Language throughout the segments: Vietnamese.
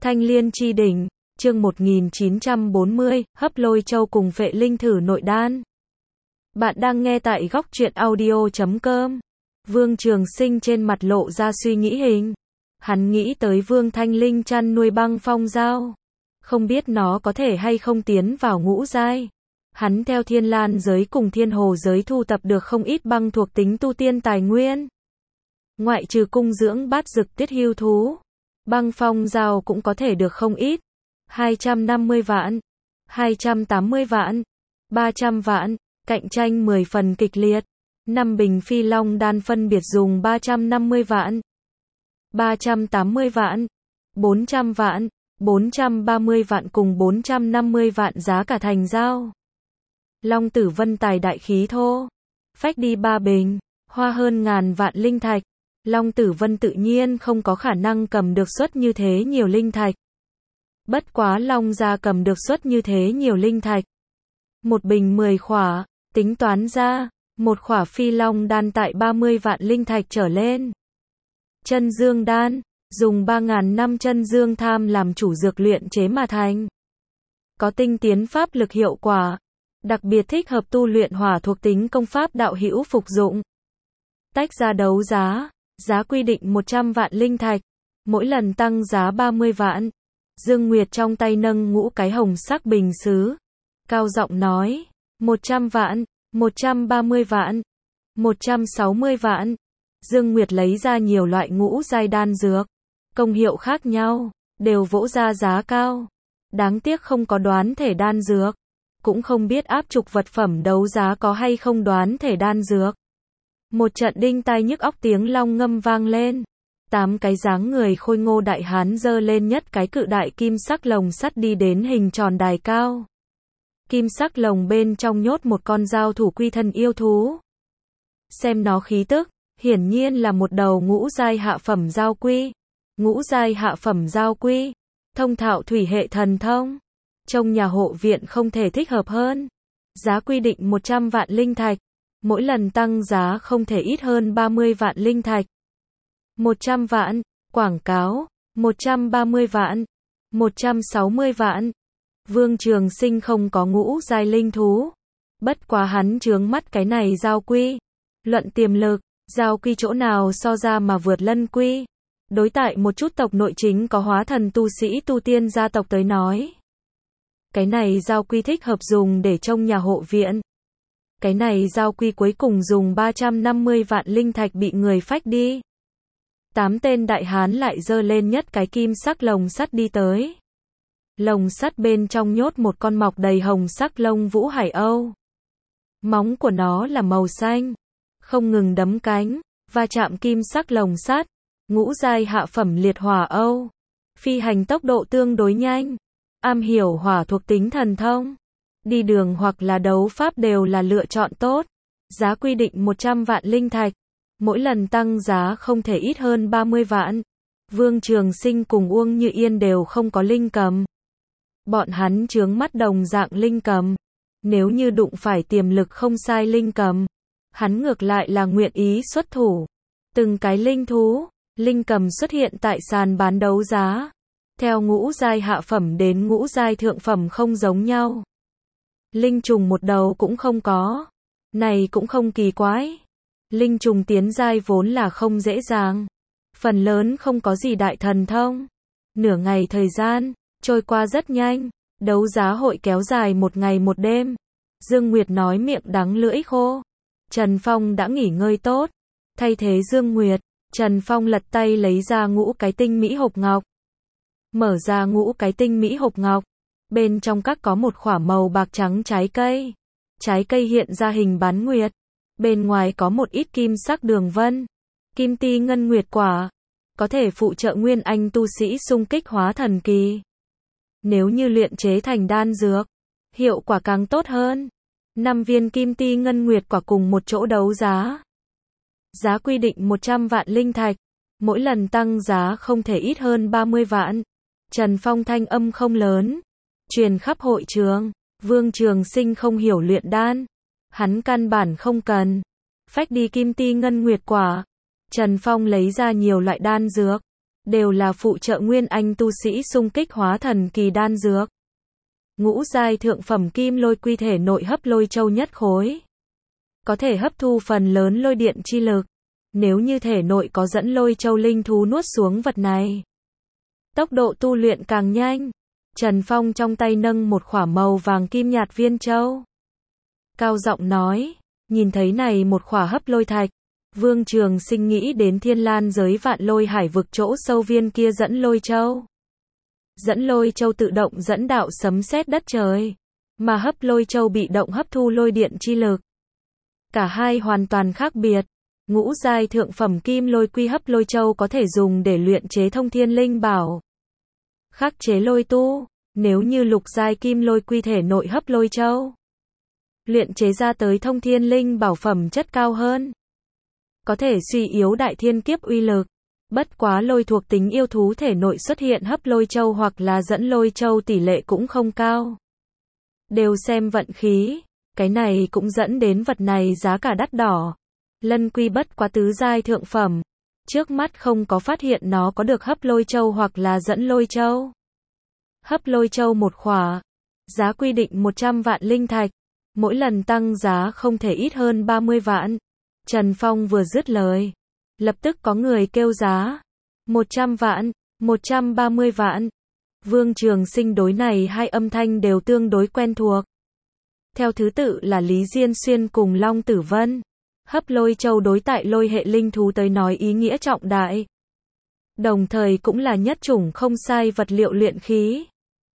Thanh Liên chi đỉnh, chương 1940, hấp lôi châu cùng phệ linh thử nội đan. Bạn đang nghe tại góc truyện audio.com. Vương Trường Sinh trên mặt lộ ra suy nghĩ hình. Hắn nghĩ tới Vương Thanh Linh chăn nuôi băng phong dao. Không biết nó có thể hay không tiến vào ngũ giai. Hắn theo Thiên Lan giới cùng Thiên Hồ giới thu tập được không ít băng thuộc tính tu tiên tài nguyên. Ngoại trừ cung dưỡng bát dực tiết hưu thú, băng phong dao cũng có thể được không ít. 250 vạn, 280 vạn, 300 vạn, cạnh tranh 10 phần kịch liệt. 5 bình phi long đan phân biệt dùng 350 vạn, 380 vạn, 400 vạn, 430 vạn cùng 450 vạn giá cả thành dao. Long tử vân tài đại khí thô, phách đi 3 bình, hoa hơn ngàn vạn linh thạch. Long tử vân tự nhiên không có khả năng cầm được suất như thế nhiều linh thạch. Bất quá Long gia cầm được suất như thế nhiều linh thạch. Một bình 10 khỏa, tính toán ra, một khỏa phi long đan tại 30 vạn linh thạch trở lên. Chân dương đan, dùng 3.000 năm chân dương tham làm chủ dược luyện chế mà thành. Có tinh tiến pháp lực hiệu quả, đặc biệt thích hợp tu luyện hỏa thuộc tính công pháp đạo hữu phục dụng. Tách ra đấu giá, giá quy định 100 vạn linh thạch, mỗi lần tăng giá 30 vạn. Dương Nguyệt trong tay nâng ngũ cái hồng sắc bình sứ, cao giọng nói, 100 vạn, 130 vạn, 160 vạn. Dương Nguyệt lấy ra nhiều loại ngũ giai đan dược, công hiệu khác nhau, đều vỗ ra giá cao. Đáng tiếc không có đoán thể đan dược, cũng không biết áp trục vật phẩm đấu giá có hay không đoán thể đan dược. Một trận đinh tai nhức óc tiếng long ngâm vang lên. 8 cái dáng người khôi ngô đại hán giơ lên nhất cái cự đại kim sắc lồng sắt đi đến hình tròn đài cao. Kim sắc lồng bên trong nhốt một con giao thủ quy thân yêu thú. Xem nó khí tức, hiển nhiên là một đầu ngũ giai hạ phẩm giao quy. Ngũ giai hạ phẩm giao quy, thông thạo thủy hệ thần thông. Trong nhà hộ viện không thể thích hợp hơn. Giá quy định 100 vạn linh thạch, mỗi lần tăng giá không thể ít hơn 30 vạn linh thạch. 100 vạn, quảng cáo, 130 vạn, 160 vạn. Vương Trường Sinh không có ngũ giai linh thú. Bất quá hắn chướng mắt cái này giao quy. Luận tiềm lực, giao quy chỗ nào so ra mà vượt lân quy. Đối tại một chút tộc nội chính có hóa thần tu sĩ tu tiên gia tộc tới nói. Cái này giao quy thích hợp dùng để trông nhà hộ viện. Cái này giao quy cuối cùng dùng 350 vạn linh thạch bị người phách đi. 8 tên đại hán lại giơ lên nhất cái kim sắc lồng sắt đi tới. Lồng sắt bên trong nhốt một con mọc đầy hồng sắc lông vũ hải âu. Móng của nó là màu xanh, không ngừng đấm cánh, va chạm kim sắc lồng sắt. Ngũ giai hạ phẩm liệt hỏa âu, phi hành tốc độ tương đối nhanh, am hiểu hỏa thuộc tính thần thông, đi đường hoặc là đấu pháp đều là lựa chọn tốt. Giá quy định 100 vạn linh thạch, mỗi lần tăng giá không thể ít hơn 30 vạn. Vương Trường Sinh cùng Uông Như Yên đều không có linh cầm. Bọn hắn chướng mắt đồng dạng linh cầm. Nếu như đụng phải tiềm lực không sai linh cầm, hắn ngược lại là nguyện ý xuất thủ. Từng cái linh thú, linh cầm xuất hiện tại sàn bán đấu giá. Theo ngũ giai hạ phẩm đến ngũ giai thượng phẩm không giống nhau. Linh trùng một đầu cũng không có. Này cũng không kỳ quái. Linh trùng tiến giai vốn là không dễ dàng. Phần lớn không có gì đại thần thông. Nửa ngày thời gian, trôi qua rất nhanh. Đấu giá hội kéo dài một ngày một đêm. Dương Nguyệt nói miệng đắng lưỡi khô. Trần Phong đã nghỉ ngơi tốt. Thay thế Dương Nguyệt, Trần Phong lật tay lấy ra ngũ cái tinh mỹ hộp ngọc. Mở ra ngũ cái tinh mỹ hộp ngọc. Bên trong các có một khỏa màu bạc trắng trái cây. Trái cây hiện ra hình bán nguyệt. Bên ngoài có một ít kim sắc đường vân. Kim ti ngân nguyệt quả. Có thể phụ trợ nguyên anh tu sĩ xung kích hóa thần kỳ. Nếu như luyện chế thành đan dược, hiệu quả càng tốt hơn. 5 viên kim ti ngân nguyệt quả cùng một chỗ đấu giá. Giá quy định 100 vạn linh thạch. Mỗi lần tăng giá không thể ít hơn 30 vạn. Trần Phong thanh âm không lớn, truyền khắp hội trường. Vương Trường Sinh không hiểu luyện đan. Hắn căn bản không cần. Phách đi kim ti ngân nguyệt quả. Trần Phong lấy ra nhiều loại đan dược. đều là phụ trợ nguyên anh tu sĩ xung kích hóa thần kỳ đan dược. Ngũ giai thượng phẩm kim lôi quy thể nội hấp lôi châu nhất khối, có thể hấp thu phần lớn lôi điện chi lực. Nếu như thể nội có dẫn lôi châu linh thú nuốt xuống vật này, tốc độ tu luyện càng nhanh. Trần Phong trong tay nâng một khỏa màu vàng kim nhạt viên châu, cao giọng nói, nhìn thấy này một khỏa hấp lôi thạch, Vương Trường Sinh nghĩ đến Thiên Lan giới Vạn Lôi Hải vực chỗ sâu viên kia dẫn lôi châu. Dẫn lôi châu tự động dẫn đạo sấm sét đất trời, mà hấp lôi châu bị động hấp thu lôi điện chi lực. Cả hai hoàn toàn khác biệt. Ngũ giai thượng phẩm kim lôi quy hấp lôi châu có thể dùng để luyện chế thông thiên linh bảo, khắc chế lôi tu. Nếu như lục giai kim lôi quy thể nội hấp lôi châu, luyện chế ra tới thông thiên linh bảo phẩm chất cao hơn, có thể suy yếu đại thiên kiếp uy lực. Bất quá lôi thuộc tính yêu thú thể nội xuất hiện hấp lôi châu hoặc là dẫn lôi châu tỷ lệ cũng không cao. Đều xem vận khí, cái này cũng dẫn đến vật này giá cả đắt đỏ. Lân quy bất quá tứ giai thượng phẩm, trước mắt không có phát hiện nó có được hấp lôi châu hoặc là dẫn lôi châu. Hấp lôi châu một khỏa, giá quy định 100 vạn linh thạch, mỗi lần tăng giá không thể ít hơn 30 vạn. Trần Phong vừa dứt lời, lập tức có người kêu giá, 100 vạn, 130 vạn. Vương Trường Sinh đối này hai âm thanh đều tương đối quen thuộc. Theo thứ tự là Lý Diên Xuyên cùng Long Tử Vân. Hấp lôi châu đối tại lôi hệ linh thú tới nói ý nghĩa trọng đại, đồng thời cũng là nhất chủng không sai vật liệu luyện khí.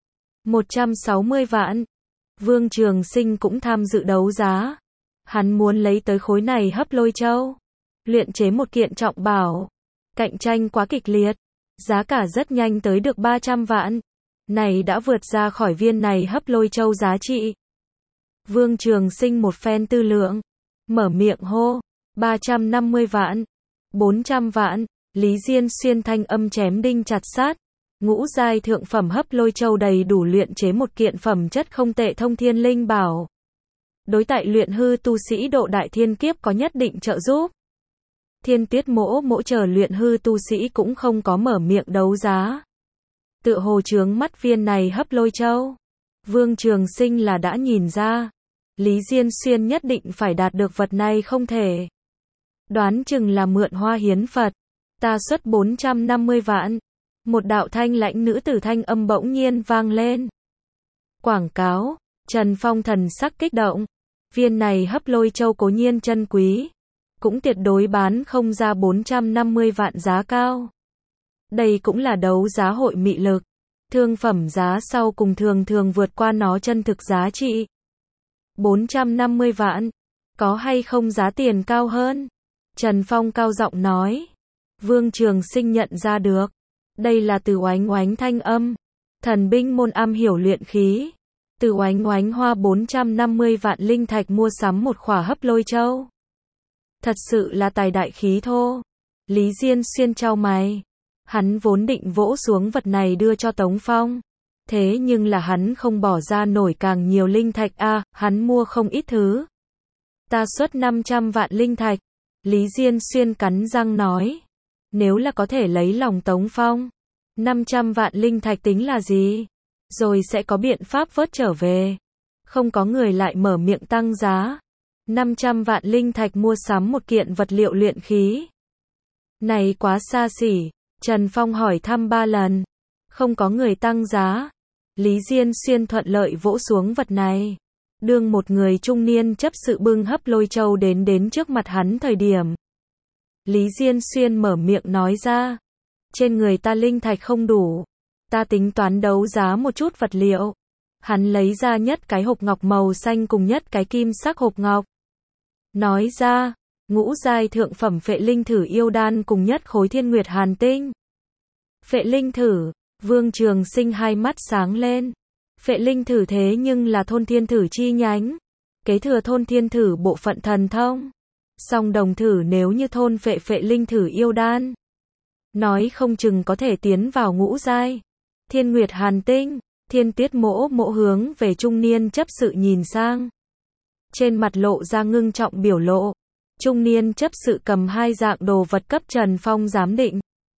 160 vạn. Vương Trường Sinh cũng tham dự đấu giá. Hắn muốn lấy tới khối này hấp lôi châu, luyện chế một kiện trọng bảo. Cạnh tranh quá kịch liệt, giá cả rất nhanh tới được 300 vạn. Này đã vượt ra khỏi viên này hấp lôi châu giá trị. Vương Trường Sinh một phen tư lượng, mở miệng hô, 350 vạn, 400 vạn. Lý Diên Xuyên thanh âm chém đinh chặt sát. Ngũ giai thượng phẩm hấp lôi châu đầy đủ luyện chế một kiện phẩm chất không tệ thông thiên linh bảo, đối tại luyện hư tu sĩ độ đại thiên kiếp có nhất định trợ giúp. Thiên Tuyết Mỗ Mỗ chờ luyện hư tu sĩ cũng không có mở miệng đấu giá, tựa hồ chướng mắt viên này hấp lôi châu. Vương Trường Sinh là đã nhìn ra, Lý Diên Xuyên nhất định phải đạt được vật này không thể. Đoán chừng là mượn hoa hiến Phật. Ta xuất 450 vạn. Một đạo thanh lãnh nữ tử thanh âm bỗng nhiên vang lên. Quảng cáo. Trần Phong thần sắc kích động. Viên này hấp lôi châu cố nhiên chân quý, cũng tuyệt đối bán không ra 450 vạn giá cao. Đây cũng là đấu giá hội mị lực. Thương phẩm giá sau cùng thường thường vượt qua nó chân thực giá trị. 450 vạn. Có hay không giá tiền cao hơn? Trần Phong cao giọng nói. Vương Trường Sinh nhận ra được. Đây là Từ Oánh Oánh thanh âm. Thần binh môn am hiểu luyện khí. Từ Oánh Oánh hoa 450 vạn linh thạch mua sắm một khỏa hấp lôi châu. Thật sự là tài đại khí thô. Lý Diên Xuyên chau mày. Hắn vốn định vỗ xuống vật này đưa cho Tống Phong. Thế nhưng là hắn không bỏ ra nổi càng nhiều linh thạch hắn mua không ít thứ. Ta xuất 500 vạn linh thạch. Lý Diên Xuyên cắn răng nói. Nếu là có thể lấy lòng Tống Phong, 500 vạn linh thạch tính là gì? Rồi sẽ có biện pháp vớt trở về. Không có người lại mở miệng tăng giá. 500 vạn linh thạch mua sắm một kiện vật liệu luyện khí. Này quá xa xỉ. Trần Phong hỏi thăm 3 lần. Không có người tăng giá. Lý Diên Xuyên thuận lợi vỗ xuống vật này. Đương một người trung niên chấp sự bưng hấp lôi châu đến trước mặt hắn thời điểm. Lý Diên Xuyên mở miệng nói ra. Trên người ta linh thạch không đủ. Ta tính toán đấu giá một chút vật liệu. Hắn lấy ra nhất cái hộp ngọc màu xanh cùng nhất cái kim sắc hộp ngọc. Nói ra, ngũ giai thượng phẩm phệ linh thử yêu đan cùng nhất khối thiên nguyệt hàn tinh. Phệ linh thử, Vương Trường Sinh hai mắt sáng lên. Phệ linh thử thế nhưng là thôn thiên thử chi nhánh. Kế thừa thôn thiên thử bộ phận thần thông. Song đồng thử nếu như thôn phệ phệ linh thử yêu đan, nói không chừng có thể tiến vào ngũ giai. Thiên nguyệt hàn tinh. Thiên Tuyết Mỗ Mỗ hướng về trung niên chấp sự nhìn sang. Trên mặt lộ ra ngưng trọng biểu lộ. Trung niên chấp sự cầm hai dạng đồ vật cấp Trần Phong giám định.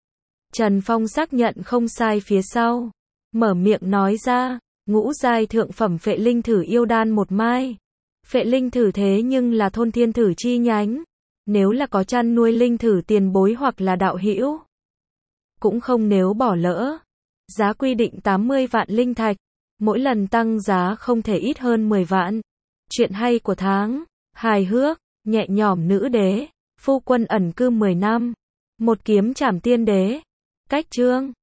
Trần Phong xác nhận không sai phía sau. Mở miệng nói ra, ngũ giai thượng phẩm phệ linh thử yêu đan một mai. Phệ linh thử thế nhưng là thôn thiên thử chi nhánh. Nếu là có chăn nuôi linh thử tiền bối hoặc là đạo hữu, cũng không nếu bỏ lỡ. Giá quy định 80 vạn linh thạch. Mỗi lần tăng giá không thể ít hơn 10 vạn. Chuyện hay của tháng. Hài hước, nhẹ nhõm nữ đế. Phu quân ẩn cư 10 năm. Một kiếm trảm tiên đế. Cách chương.